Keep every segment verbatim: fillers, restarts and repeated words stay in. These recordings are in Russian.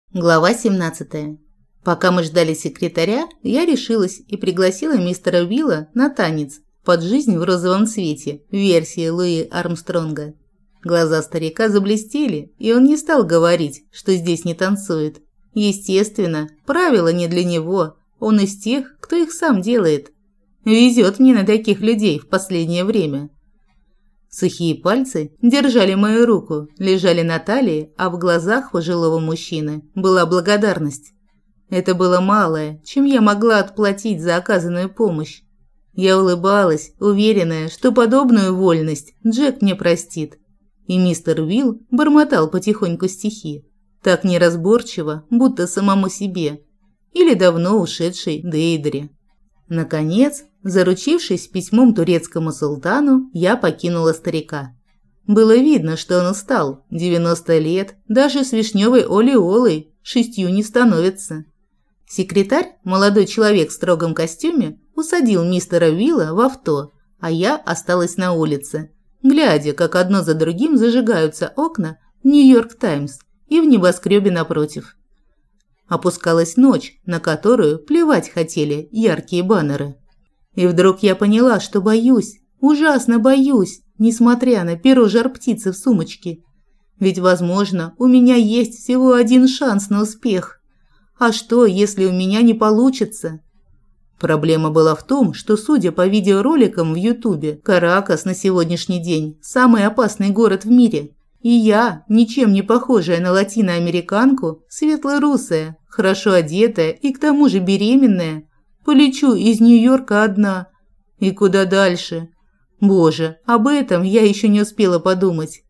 Глава семнадцатая. Пока мы ждали секретаря, я решилась и пригласила мистера Уилла на танец под «Жизнь в розовом цвете» версии Луи Армстронга. Глаза старика заблестели, и он не стал говорить, что здесь не танцует. Естественно, правила не для него, он из тех, кто их сам делает. Везет мне на таких людей в последнее время. Сухие пальцы держали мою руку, лежали на талии, а в глазах пожилого мужчины была благодарность. Это было малое, чем я могла отплатить за оказанную помощь. Я улыбалась, уверенная, что подобную вольность Джек мне простит. И мистер Уилл бормотал потихоньку стихи, так неразборчиво, будто самому себе, или давно ушедшей Дейдре. Наконец, заручившись письмом турецкому султану, я покинула старика. Было видно, что он устал. девяносто лет, даже с вишневой олеолой, шестью не становится. Секретарь, молодой человек в строгом костюме, усадил мистера Уилла в авто, а я осталась на улице, глядя, как одно за другим зажигаются окна «Нью-Йорк Таймс» и в небоскребе напротив. Опускалась ночь, на которую плевать хотели яркие баннеры. И вдруг я поняла, что боюсь, ужасно боюсь, несмотря на перо жар-птицы в сумочке. Ведь, возможно, у меня есть всего один шанс на успех. А что, если у меня не получится? Проблема была в том, что, судя по видеороликам в Ютубе, Каракас на сегодняшний день – самый опасный город в мире. И я, ничем не похожая на латиноамериканку, светло-русая, хорошо одетая и к тому же беременная, полечу из Нью-Йорка одна. И куда дальше? Боже, об этом я еще не успела подумать.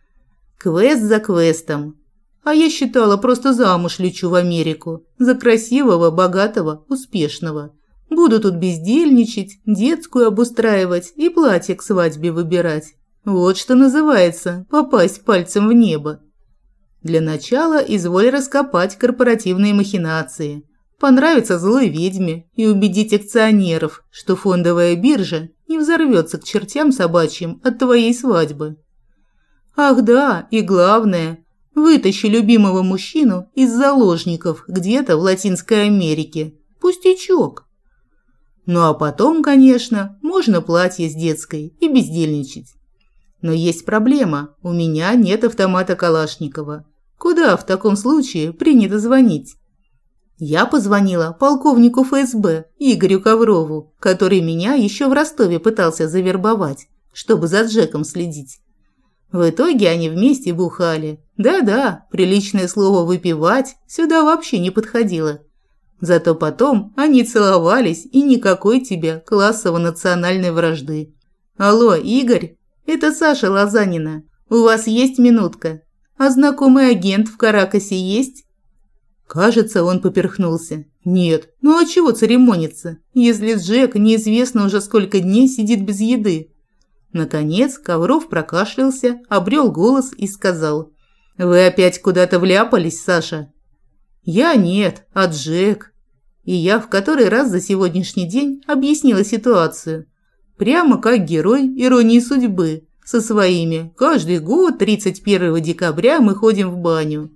Квест за квестом. А я считала, просто замуж лечу в Америку. За красивого, богатого, успешного. Буду тут бездельничать, детскую обустраивать и платье к свадьбе выбирать. Вот что называется попасть пальцем в небо. Для начала изволь раскопать корпоративные махинации. Понравится злой ведьме и убедить акционеров, что фондовая биржа не взорвется к чертям собачьим от твоей свадьбы. Ах да, и главное, вытащи любимого мужчину из заложников где-то в Латинской Америке. Пустячок. Ну а потом, конечно, можно платье с детской и бездельничать. Но есть проблема, у меня нет автомата Калашникова. Куда в таком случае принято звонить? Я позвонила полковнику эф эс бэ Игорю Коврову, который меня еще в Ростове пытался завербовать, чтобы за Джеком следить. В итоге они вместе бухали. Да-да, приличное слово «выпивать» сюда вообще не подходило. Зато потом они целовались, и никакой тебе классово-национальной вражды. Алло, Игорь? Это Саша Лозанина. У вас есть минутка? А знакомый агент в Каракасе есть? Кажется, он поперхнулся. Нет, ну а чего церемониться, если Джек неизвестно уже сколько дней сидит без еды? Наконец Ковров прокашлялся, обрел голос и сказал: «Вы опять куда-то вляпались, Саша?» «Я нет, а Джек». И я в который раз за сегодняшний день объяснила ситуацию. Прямо как герой «Иронии судьбы» со своими «Каждый год тридцать первого декабря мы ходим в баню».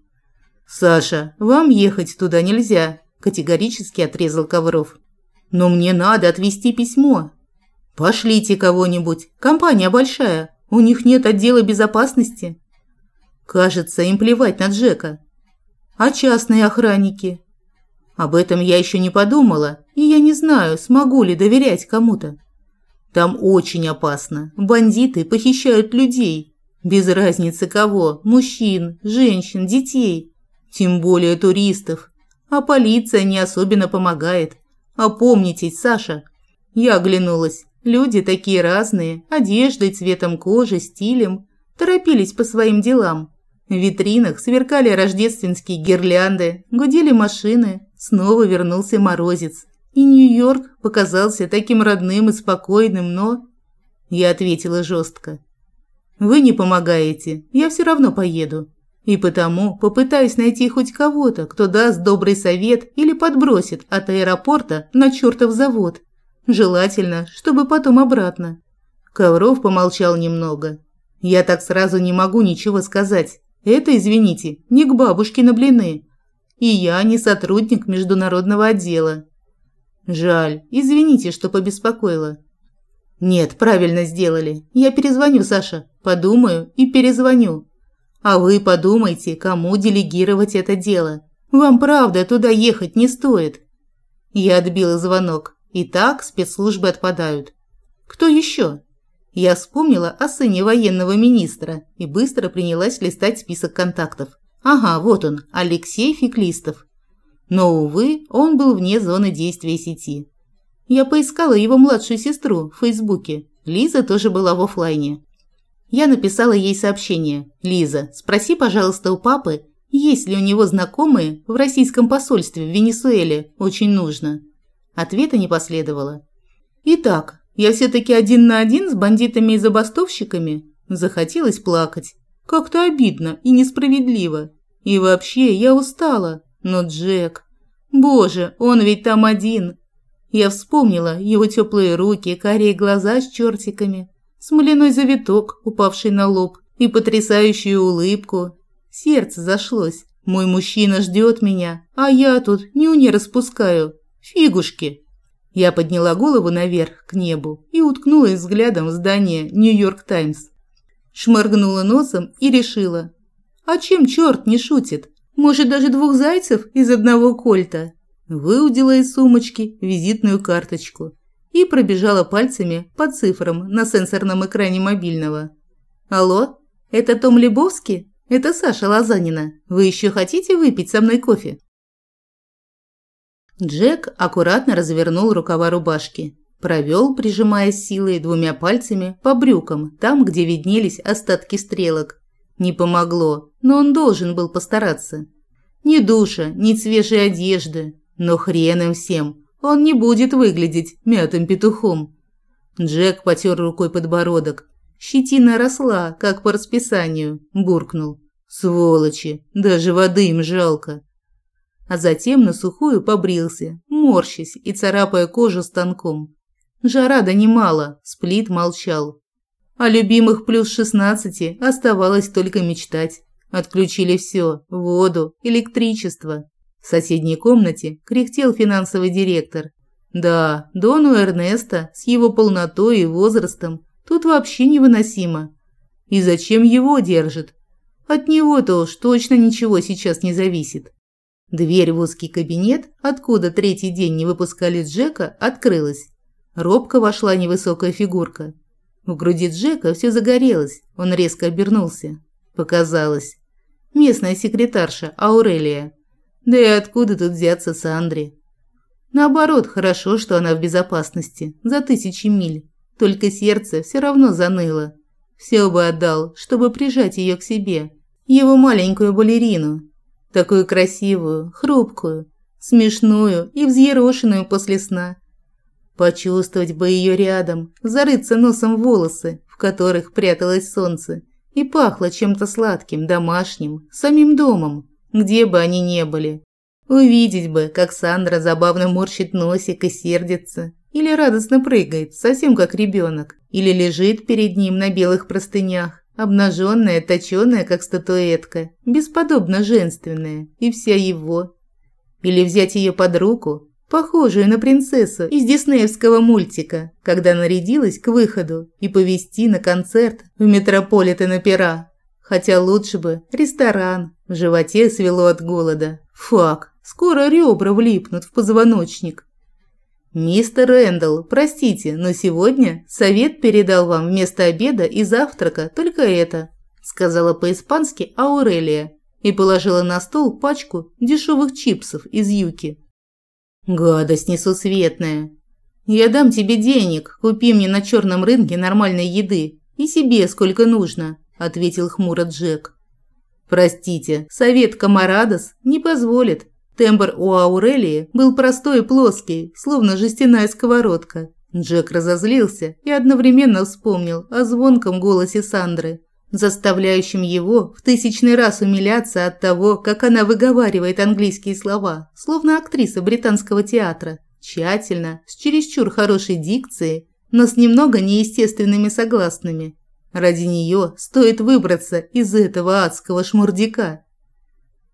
«Саша, вам ехать туда нельзя», – категорически отрезал Ковров. «Но мне надо отвезти письмо». «Пошлите кого-нибудь, компания большая, у них нет отдела безопасности». «Кажется, им плевать на Джека». «А частные охранники?» «Об этом я еще не подумала, и я не знаю, смогу ли доверять кому-то». Там очень опасно. Бандиты похищают людей. Без разницы кого. Мужчин, женщин, детей. Тем более туристов. А полиция не особенно помогает. Опомнитесь, Саша. Я оглянулась. Люди такие разные. Одеждой, цветом кожи, стилем. Торопились по своим делам. В витринах сверкали рождественские гирлянды. Гудели машины. Снова вернулся морозец. И Нью-Йорк показался таким родным и спокойным, но... Я ответила жестко. Вы не помогаете, я все равно поеду. И потому попытаюсь найти хоть кого-то, кто даст добрый совет или подбросит от аэропорта на чертов завод. Желательно, чтобы потом обратно. Ковров помолчал немного. Я так сразу не могу ничего сказать. Это, извините, не к бабушке на блины. И я не сотрудник международного отдела. Жаль, извините, что побеспокоила. Нет, правильно сделали. Я перезвоню, Саша. Подумаю и перезвоню. А вы подумайте, кому делегировать это дело. Вам правда туда ехать не стоит. Я отбила звонок. Итак, спецслужбы отпадают. Кто еще? Я вспомнила о сыне военного министра и быстро принялась листать список контактов. Ага, вот он, Алексей Феклистов. Но, увы, он был вне зоны действия сети. Я поискала его младшую сестру в Фейсбуке. Лиза тоже была в офлайне. Я написала ей сообщение. «Лиза, спроси, пожалуйста, у папы, есть ли у него знакомые в российском посольстве в Венесуэле. Очень нужно». Ответа не последовало. Итак, я все-таки один на один с бандитами и забастовщиками? Захотелось плакать. Как-то обидно и несправедливо. И вообще, я устала. Но Джек... Боже, он ведь там один. Я вспомнила его теплые руки, карие глаза с чертиками, смоляной завиток, упавший на лоб, и потрясающую улыбку. Сердце зашлось. Мой мужчина ждет меня, а я тут нюни распускаю. Фигушки. Я подняла голову наверх, к небу, и уткнулась взглядом в здание «Нью-Йорк Таймс». Шморгнула носом и решила. А чем черт не шутит? Может, даже двух зайцев из одного кольта? Выудила из сумочки визитную карточку и пробежала пальцами по цифрам на сенсорном экране мобильного. «Алло, это Том Лебовский? Это Саша Лозанина. Вы еще хотите выпить со мной кофе?» Джек аккуратно развернул рукава рубашки, провел, прижимая силой двумя пальцами по брюкам, там, где виднелись остатки стрелок. Не помогло, но он должен был постараться. Ни душа, ни свежей одежды, но хрен им всем, он не будет выглядеть мятым петухом. Джек потер рукой подбородок. Щетина росла, как по расписанию, буркнул. Сволочи, даже воды им жалко. А затем на сухую побрился, морщась и царапая кожу станком. Жара донимала, Сплит молчал. О любимых плюс шестнадцати оставалось только мечтать. Отключили все – воду, электричество. В соседней комнате кряхтел финансовый директор. Да, Дону Эрнесто с его полнотой и возрастом тут вообще невыносимо. И зачем его держат? От него-то уж точно ничего сейчас не зависит. Дверь в узкий кабинет, откуда третий день не выпускали Джека, открылась. Робко вошла невысокая фигурка. В груди Джека все загорелось, он резко обернулся. Показалось. Местная секретарша Аурелия. Да и откуда тут взяться Сандре? Наоборот, хорошо, что она в безопасности, за тысячи миль. Только сердце все равно заныло. Все бы отдал, чтобы прижать ее к себе. Его маленькую балерину. Такую красивую, хрупкую, смешную и взъерошенную после сна. Почувствовать бы ее рядом, зарыться носом в волосы, в которых пряталось солнце, и пахло чем-то сладким, домашним, самим домом, где бы они ни были. Увидеть бы, как Сандра забавно морщит носик и сердится, или радостно прыгает, совсем как ребенок, или лежит перед ним на белых простынях, обнаженная, точеная, как статуэтка, бесподобно женственная, и вся его. Или взять ее под руку, похожую на принцессу из диснеевского мультика, когда нарядилась к выходу, и повезти на концерт в Метрополитен-опера. Хотя лучше бы ресторан, в животе свело от голода. Фак, скоро ребра влипнут в позвоночник. «Мистер Рэндалл, простите, но сегодня совет передал вам вместо обеда и завтрака только это», сказала по-испански Аурелия и положила на стол пачку дешевых чипсов из юки. «Гадость несусветная. Я дам тебе денег, купи мне на черном рынке нормальной еды и себе сколько нужно», ответил хмуро Джек. «Простите, совет Камарадос не позволит». Тембр у Аурелии был простой и плоский, словно жестяная сковородка. Джек разозлился и одновременно вспомнил о звонком голосе Сандры, заставляющем его в тысячный раз умиляться от того, как она выговаривает английские слова, словно актриса британского театра, тщательно, с чересчур хорошей дикцией, но с немного неестественными согласными. Ради нее стоит выбраться из этого адского шмурдяка.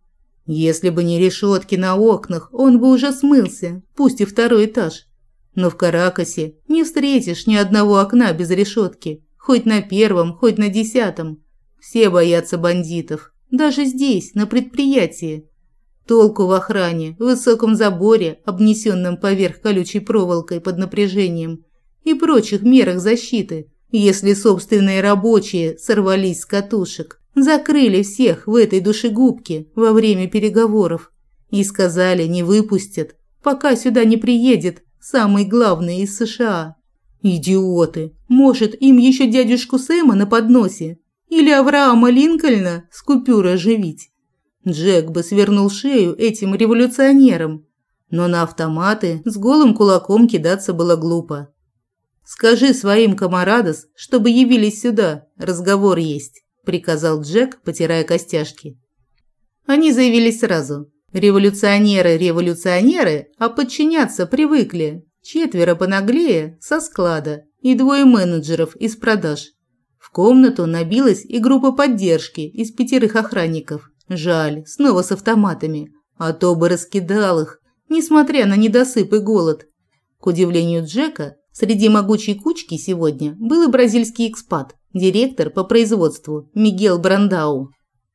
Если бы не решетки на окнах, он бы уже смылся, пусть и второй этаж. Но в Каракасе не встретишь ни одного окна без решетки, хоть на первом, хоть на десятом. Все боятся бандитов, даже здесь, на предприятии. Толку в охране, в высоком заборе, обнесенном поверх колючей проволокой под напряжением, и прочих мерах защиты, если собственные рабочие сорвались с катушек, закрыли всех в этой душегубке во время переговоров и сказали, не выпустят, пока сюда не приедет самый главный из США. Идиоты! Может, им еще дядюшку Сэма на подносе? Или Авраама Линкольна с купюрой оживить? Джек бы свернул шею этим революционерам, но на автоматы с голым кулаком кидаться было глупо. «Скажи своим камарадос, чтобы явились сюда, разговор есть», – приказал Джек, потирая костяшки. Они заявились сразу. Революционеры – революционеры, а подчиняться привыкли. Четверо понаглее со склада и двое менеджеров из продаж. В комнату набилась и группа поддержки из пятерых охранников. Жаль, снова с автоматами, а то бы раскидал их, несмотря на недосып и голод. К удивлению Джека, среди могучей кучки сегодня был и бразильский экспат, директор по производству Мигел Брандау.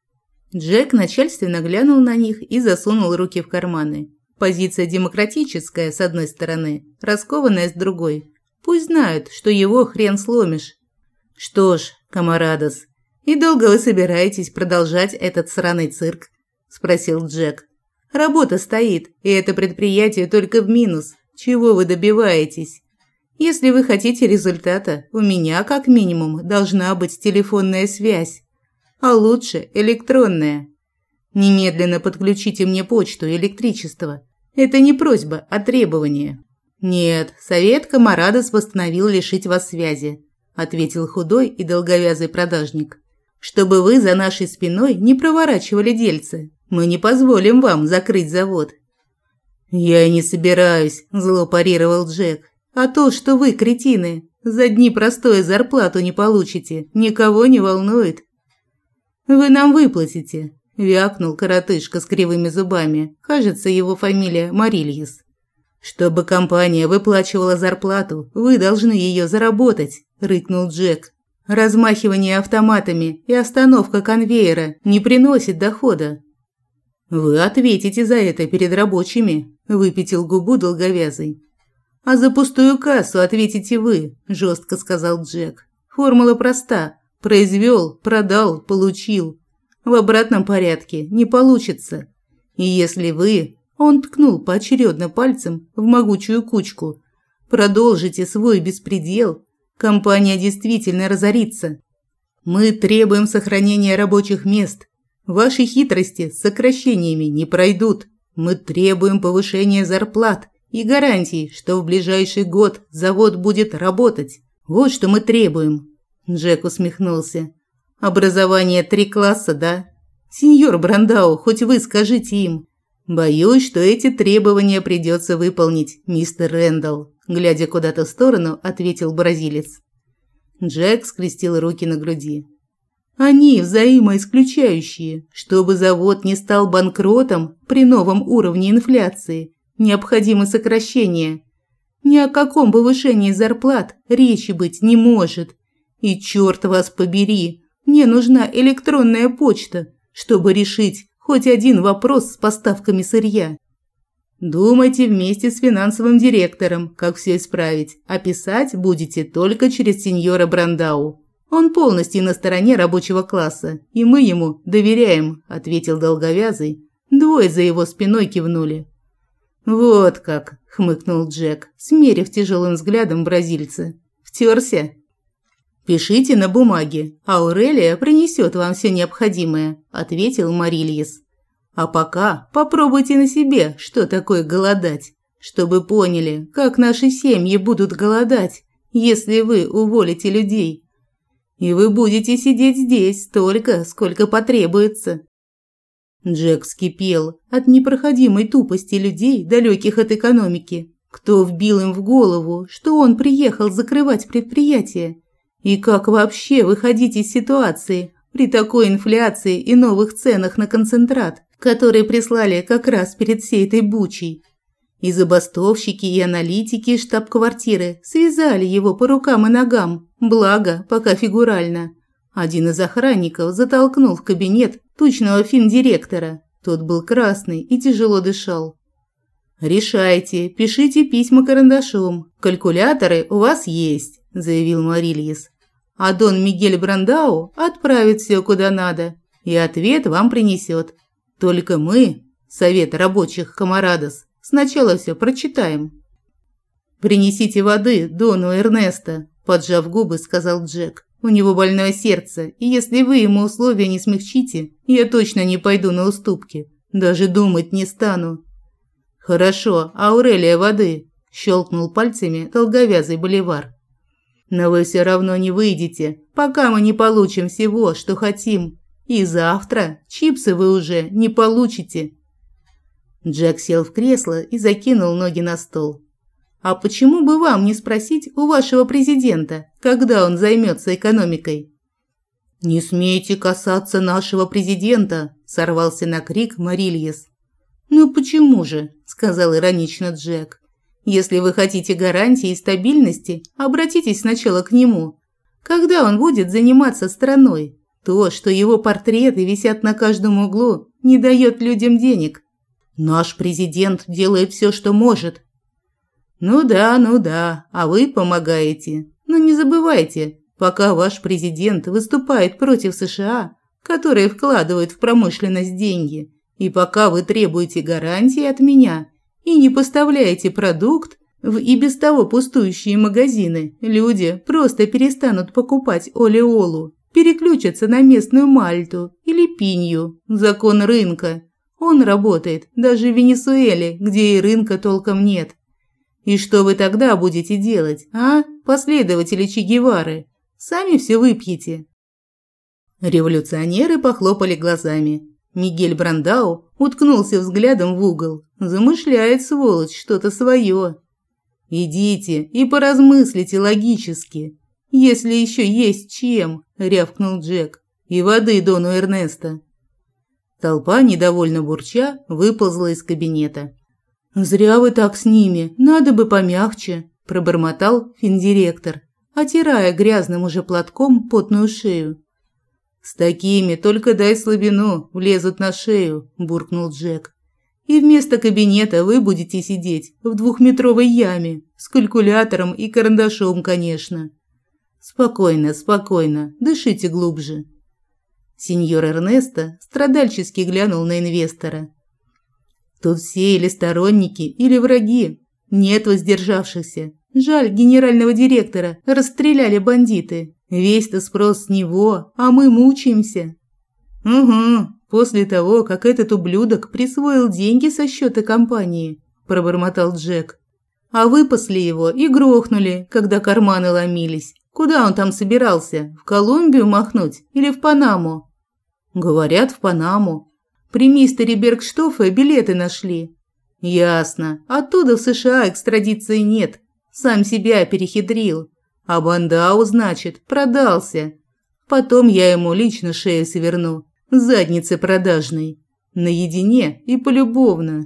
Джек начальственно глянул на них и засунул руки в карманы. Позиция демократическая с одной стороны, раскованная с другой. Пусть знают, что его хрен сломишь. Что ж, камарадос, и долго вы собираетесь продолжать этот сраный цирк? Спросил Джек. Работа стоит, и это предприятие только в минус. Чего вы добиваетесь? Если вы хотите результата, у меня как минимум должна быть телефонная связь, а лучше электронная. Немедленно подключите мне почту и электричество. Это не просьба, а требование. Нет, совет Камарадос восстановил лишить вас связи, ответил худой и долговязый продажник. Чтобы вы за нашей спиной не проворачивали дельцы. Мы не позволим вам закрыть завод. Я и не собираюсь, зло парировал Джек. А то, что вы, кретины, за дни простое зарплату не получите, никого не волнует. Вы нам выплатите, вякнул коротышка с кривыми зубами. Кажется, его фамилия Марильес. Чтобы компания выплачивала зарплату, вы должны ее заработать, рыкнул Джек. Размахивание автоматами и остановка конвейера не приносит дохода. Вы ответите за это перед рабочими, выпятил губу долговязый. А за пустую кассу ответите вы, жестко сказал Джек. Формула проста: произвел, продал, получил. В обратном порядке не получится. И если вы, он ткнул поочередно пальцем в могучую кучку, продолжите свой беспредел, компания действительно разорится. Мы требуем сохранения рабочих мест. Ваши хитрости с сокращениями не пройдут. Мы требуем повышения зарплат и гарантий, что в ближайший год завод будет работать. Вот что мы требуем. Джек усмехнулся. Образование три класса, да? Сеньор Брандау, хоть вы скажите им. Боюсь, что эти требования придется выполнить, мистер Рэндалл. Глядя куда-то в сторону, ответил бразилец. Джек скрестил руки на груди. Они взаимоисключающие. Чтобы завод не стал банкротом при новом уровне инфляции, необходимы сокращения. Ни о каком повышении зарплат речи быть не может. И черт вас побери, мне нужна электронная почта, чтобы решить хоть один вопрос с поставками сырья. Думайте вместе с финансовым директором, как все исправить, а писать будете только через сеньора Брандау. Он полностью на стороне рабочего класса, и мы ему доверяем, ответил долговязый. Двое за его спиной кивнули. Вот как, хмыкнул Джек, смерив тяжелым взглядом бразильца. Втерся. Пишите на бумаге, а Аурелия принесет вам все необходимое, ответил Марильес. А пока попробуйте на себе, что такое голодать, чтобы поняли, как наши семьи будут голодать, если вы уволите людей. И вы будете сидеть здесь столько, сколько потребуется. Джек вскипел от непроходимой тупости людей, далеких от экономики. Кто вбил им в голову, что он приехал закрывать предприятие? И как вообще выходить из ситуации, При такой инфляции и новых ценах на концентрат, которые прислали как раз перед всей этой бучей. И забастовщики, и аналитики из штаб-квартиры связали его по рукам и ногам, благо, пока фигурально. Один из охранников затолкнул в кабинет тучного финдиректора. Тот был красный и тяжело дышал. «Решайте, пишите письма карандашом. Калькуляторы у вас есть», – заявил Морильес. «А Дон Мигель Брандау отправит все куда надо, и ответ вам принесет. Только мы, Совет рабочих Камарадос, сначала все прочитаем». «Принесите воды Дону Эрнесто», – поджав губы, сказал Джек. «У него больное сердце, и если вы ему условия не смягчите, я точно не пойду на уступки. Даже думать не стану». «Хорошо, Аурелия, воды», – щелкнул пальцами долговязый боливар. «Но вы все равно не выйдете, пока мы не получим всего, что хотим. И завтра чипсы вы уже не получите». Джек сел в кресло и закинул ноги на стол. «А почему бы вам не спросить у вашего президента, когда он займется экономикой?» «Не смейте касаться нашего президента», – сорвался на крик Морильес. «Ну почему же?» – сказал иронично Джек. «Если вы хотите гарантии и стабильности, обратитесь сначала к нему. Когда он будет заниматься страной? То, что его портреты висят на каждом углу, не дает людям денег. Наш президент делает все, что может». «Ну да, ну да, а вы помогаете. Но не забывайте, пока ваш президент выступает против США, которые вкладывают в промышленность деньги, и пока вы требуете гарантии от меня и не поставляете продукт в и без того пустующие магазины, люди просто перестанут покупать олеолу, переключатся на местную мальту или пинью. Закон рынка. Он работает даже в Венесуэле, где и рынка толком нет. И что вы тогда будете делать, а, последователи Че Гевары? Сами все выпьете». Революционеры похлопали глазами. Мигель Брандау уткнулся взглядом в угол. Замышляет, сволочь, что-то свое. «Идите и поразмыслите логически, если еще есть чем», – рявкнул Джек. «И воды Дону Эрнесто». Толпа, недовольно бурча, выползла из кабинета. «Зря вы так с ними, надо бы помягче», – пробормотал финдиректор, отирая грязным уже платком потную шею. «С такими только дай слабину, влезут на шею», – буркнул Джек. «И вместо кабинета вы будете сидеть в двухметровой яме, с калькулятором и карандашом, конечно. Спокойно, спокойно, дышите глубже». Сеньор Эрнесто страдальчески глянул на инвестора. «Тут все или сторонники, или враги. Нет воздержавшихся. Жаль, генерального директора расстреляли бандиты. Весь-то спрос с него, а мы мучаемся». «Угу, после того, как этот ублюдок присвоил деньги со счета компании», – пробормотал Джек. «А выпасли его и грохнули, когда карманы ломились. Куда он там собирался? В Колумбию махнуть или в Панаму?» «Говорят, в Панаму. При мистере Бергштоффе билеты нашли». «Ясно. Оттуда в США экстрадиции нет. Сам себя перехитрил. А Брандау, значит, продался. Потом я ему лично шею сверну. Задницы продажной. Наедине и полюбовно».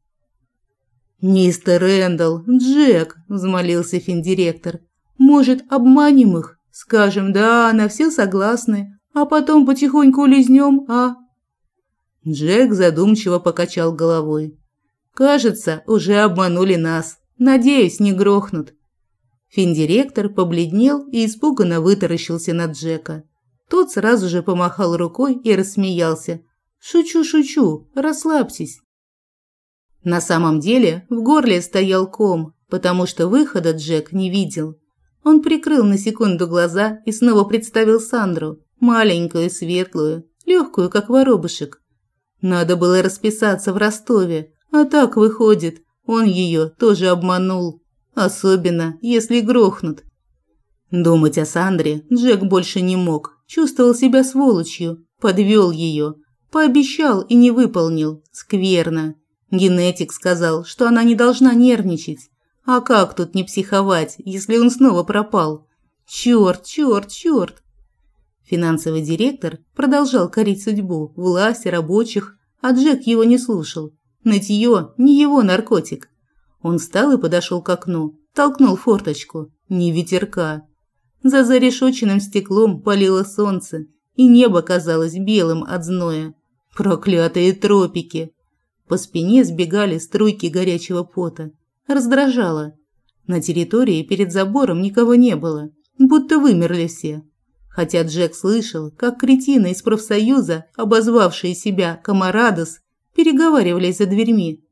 «Мистер Рэндалл, Джек», – взмолился финдиректор, – «может, обманем их? Скажем, да, на все согласны, а потом потихоньку улизнем, а?» Джек задумчиво покачал головой. «Кажется, уже обманули нас. Надеюсь, не грохнут». Финдиректор побледнел и испуганно вытаращился на Джека. Тот сразу же помахал рукой и рассмеялся. «Шучу, шучу, расслабьтесь». На самом деле в горле стоял ком, потому что выхода Джек не видел. Он прикрыл на секунду глаза и снова представил Сандру, маленькую, светлую, легкую, как воробушек. Надо было расписаться в Ростове, а так выходит, он ее тоже обманул. Особенно, если грохнут. Думать о Сандре Джек больше не мог. Чувствовал себя сволочью, подвел ее, пообещал и не выполнил. Скверно. Генетик сказал, что она не должна нервничать. А как тут не психовать, если он снова пропал? Черт, черт, черт. Финансовый директор продолжал корить судьбу, власть, рабочих, а Джек его не слушал. Нытье не его наркотик. Он встал и подошел к окну, толкнул форточку. Ни ветерка. За зарешоченным стеклом палило солнце, и небо казалось белым от зноя. Проклятые тропики! По спине сбегали струйки горячего пота. Раздражало. На территории перед забором никого не было, будто вымерли все. Хотя Джек слышал, как кретины из профсоюза, обозвавшие себя «камарадос», переговаривались за дверьми.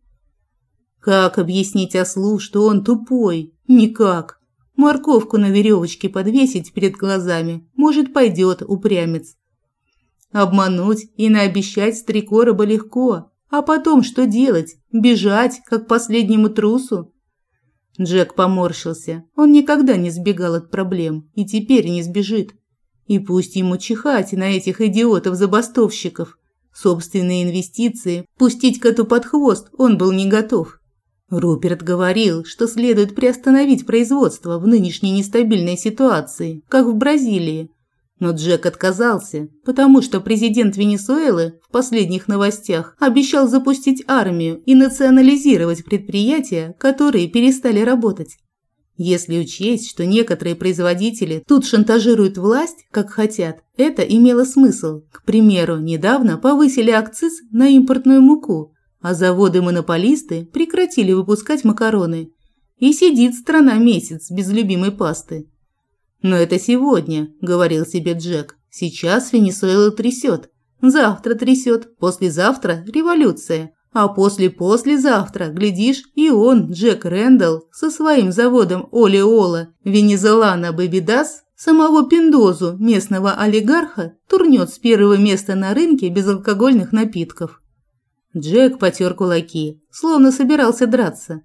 Как объяснить ослу, что он тупой? Никак. Морковку на веревочке подвесить перед глазами, может, пойдет упрямец. Обмануть и наобещать с три короба легко, а потом что делать? Бежать, как последнему трусу? Джек поморщился. Он никогда не сбегал от проблем и теперь не сбежит. И пусть ему чихать на этих идиотов-забастовщиков. Собственные инвестиции пустить коту под хвост он был не готов. Руперт говорил, что следует приостановить производство в нынешней нестабильной ситуации, как в Бразилии. Но Джек отказался, потому что президент Венесуэлы в последних новостях обещал запустить армию и национализировать предприятия, которые перестали работать. Если учесть, что некоторые производители тут шантажируют власть, как хотят, это имело смысл. К примеру, недавно повысили акциз на импортную муку, а заводы-монополисты прекратили выпускать макароны. И сидит страна месяц без любимой пасты. «Но это сегодня», – говорил себе Джек. «Сейчас Венесуэлу трясет. Завтра трясет. Послезавтра – революция. А после-послезавтра, глядишь, и он, Джек Рэндалл, со своим заводом Олеола Венезолана Бэбидас, самого Пиндозу, местного олигарха, турнет с первого места на рынке безалкогольных напитков». Джек потер кулаки, словно собирался драться.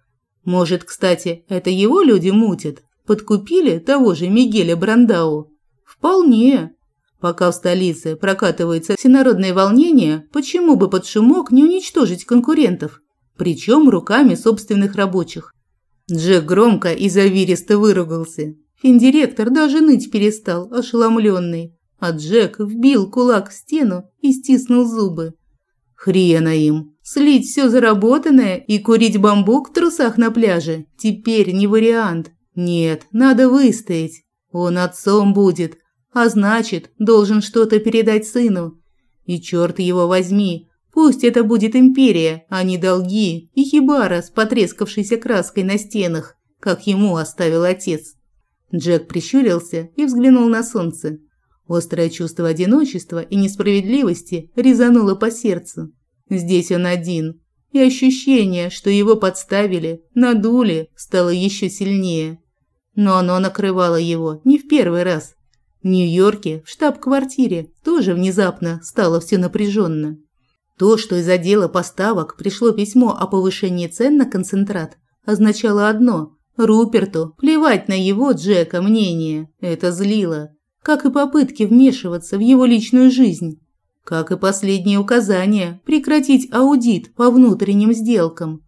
Может, кстати, это его люди мутят? Подкупили того же Мигеля Брандау? Вполне. Пока в столице прокатываются всенародные волнения, почему бы под шумок не уничтожить конкурентов? Причем руками собственных рабочих. Джек громко и завиристо выругался. Финдиректор даже ныть перестал, ошеломленный. А Джек вбил кулак в стену и стиснул зубы. Хрена им. Слить все заработанное и курить бамбук в трусах на пляже теперь не вариант. Нет, надо выстоять. Он отцом будет, а значит, должен что-то передать сыну. И черт его возьми, пусть это будет империя, а не долги и хибара с потрескавшейся краской на стенах, как ему оставил отец. Джек прищурился и взглянул на солнце. Острое чувство одиночества и несправедливости резануло по сердцу. Здесь он один, и ощущение, что его подставили, надули, стало еще сильнее. Но оно накрывало его не в первый раз. В Нью-Йорке, в штаб-квартире, тоже внезапно стало все напряженно. То, что из отдела поставок пришло письмо о повышении цен на концентрат, означало одно – Руперту плевать на его, Джека, мнение. Это злило. Как и попытки вмешиваться в его личную жизнь. Как и последние указания прекратить аудит по внутренним сделкам.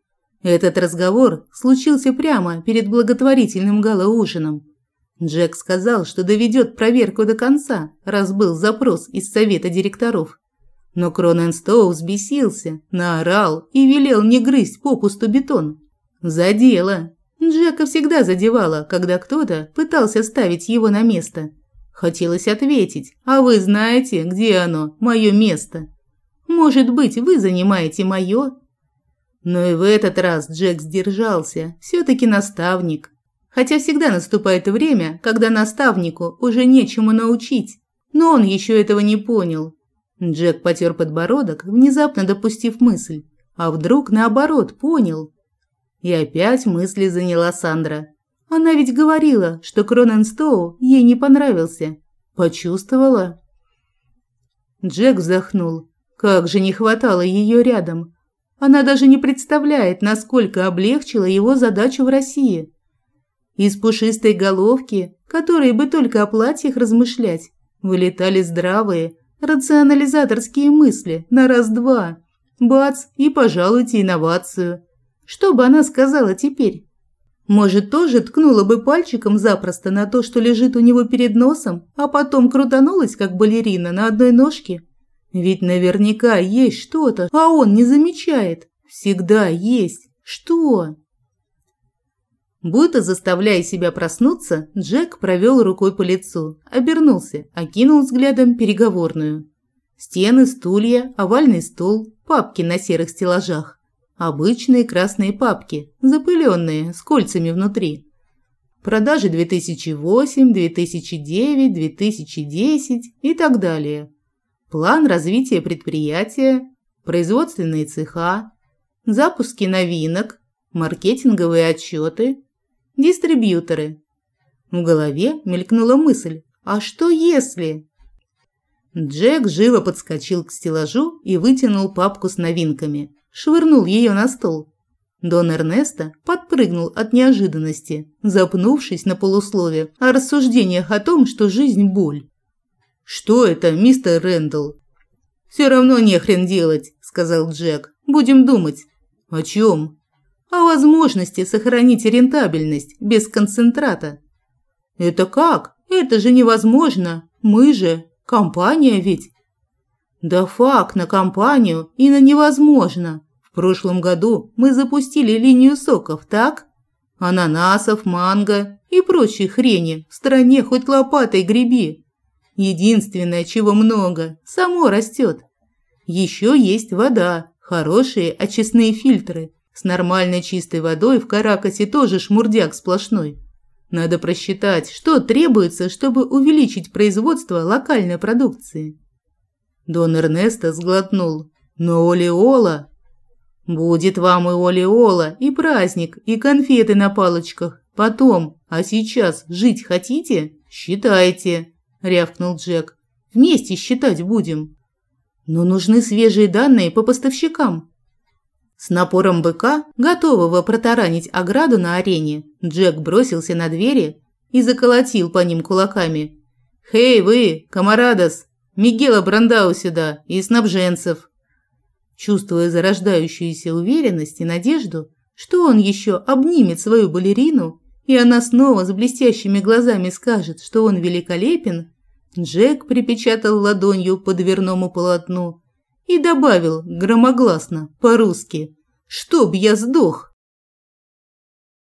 Этот разговор случился прямо перед благотворительным гала-ужином. Джек сказал, что доведет проверку до конца, раз был запрос из совета директоров. Но Кронен Стоу взбесился, наорал и велел не грызть попусту бетон. Задело. Джека всегда задевало, когда кто-то пытался ставить его на место. Хотелось ответить: «А вы знаете, где оно, мое место? Может быть, вы занимаете мое?» Но и в этот раз Джек сдержался, все-таки наставник. Хотя всегда наступает время, когда наставнику уже нечему научить. Но он еще этого не понял. Джек потер подбородок, внезапно допустив мысль. А вдруг наоборот понял? И опять мысли заняла Сандра. Она ведь говорила, что Кронен Стоу ей не понравился. Почувствовала? Джек вздохнул. Как же не хватало ее рядом. Она даже не представляет, насколько облегчила его задачу в России. Из пушистой головки, которые бы только о платьях размышлять, вылетали здравые, рационализаторские мысли на раз-два. Бац, и пожалуйте инновацию. Что бы она сказала теперь? Может, тоже ткнула бы пальчиком запросто на то, что лежит у него перед носом, а потом крутанулась, как балерина, на одной ножке? Ведь наверняка есть что-то, а он не замечает. Всегда есть. Что? Будто заставляя себя проснуться, Джек провел рукой по лицу, обернулся, окинул взглядом переговорную. Стены, стулья, овальный стол, папки на серых стеллажах. Обычные красные папки, запыленные, с кольцами внутри. Продажи две тысячи восемь, две тысячи девять, две тысячи десять и так далее. План развития предприятия, производственные цеха, запуски новинок, маркетинговые отчеты, дистрибьюторы. В голове мелькнула мысль: а что если? Джек живо подскочил к стеллажу и вытянул папку с новинками, швырнул ее на стол. Дон Эрнесто подпрыгнул от неожиданности, запнувшись на полуслове о рассуждениях о том, что жизнь – боль. «Что это, мистер Рэндалл?» «Все равно не хрен делать», – сказал Джек. «Будем думать». «О чем?» «О возможности сохранить рентабельность без концентрата». «Это как? Это же невозможно. Мы же... Компания ведь». «Да факт на компанию и на невозможно. В прошлом году мы запустили линию соков, так? Ананасов, манго и прочей хрени в стране хоть лопатой греби. Единственное, чего много, само растет. Еще есть вода, хорошие очистные фильтры. С нормальной чистой водой в Каракасе тоже шмурдяк сплошной. Надо просчитать, что требуется, чтобы увеличить производство локальной продукции». Дон Эрнесто сглотнул. «Но олеола...» «Будет вам и олеола, и праздник, и конфеты на палочках. Потом, а сейчас жить хотите? Считайте», – рявкнул Джек. «Вместе считать будем». «Но нужны свежие данные по поставщикам». С напором быка, готового протаранить ограду на арене, Джек бросился на двери и заколотил по ним кулаками. «Хей, вы, камарадос! Мигела Брандау сюда и снабженцев!» Чувствуя зарождающуюся уверенность и надежду, что он еще обнимет свою балерину, и она снова с блестящими глазами скажет, что он великолепен, Джек припечатал ладонью по дверному полотну и добавил громогласно, по-русски: «Чтоб я сдох!»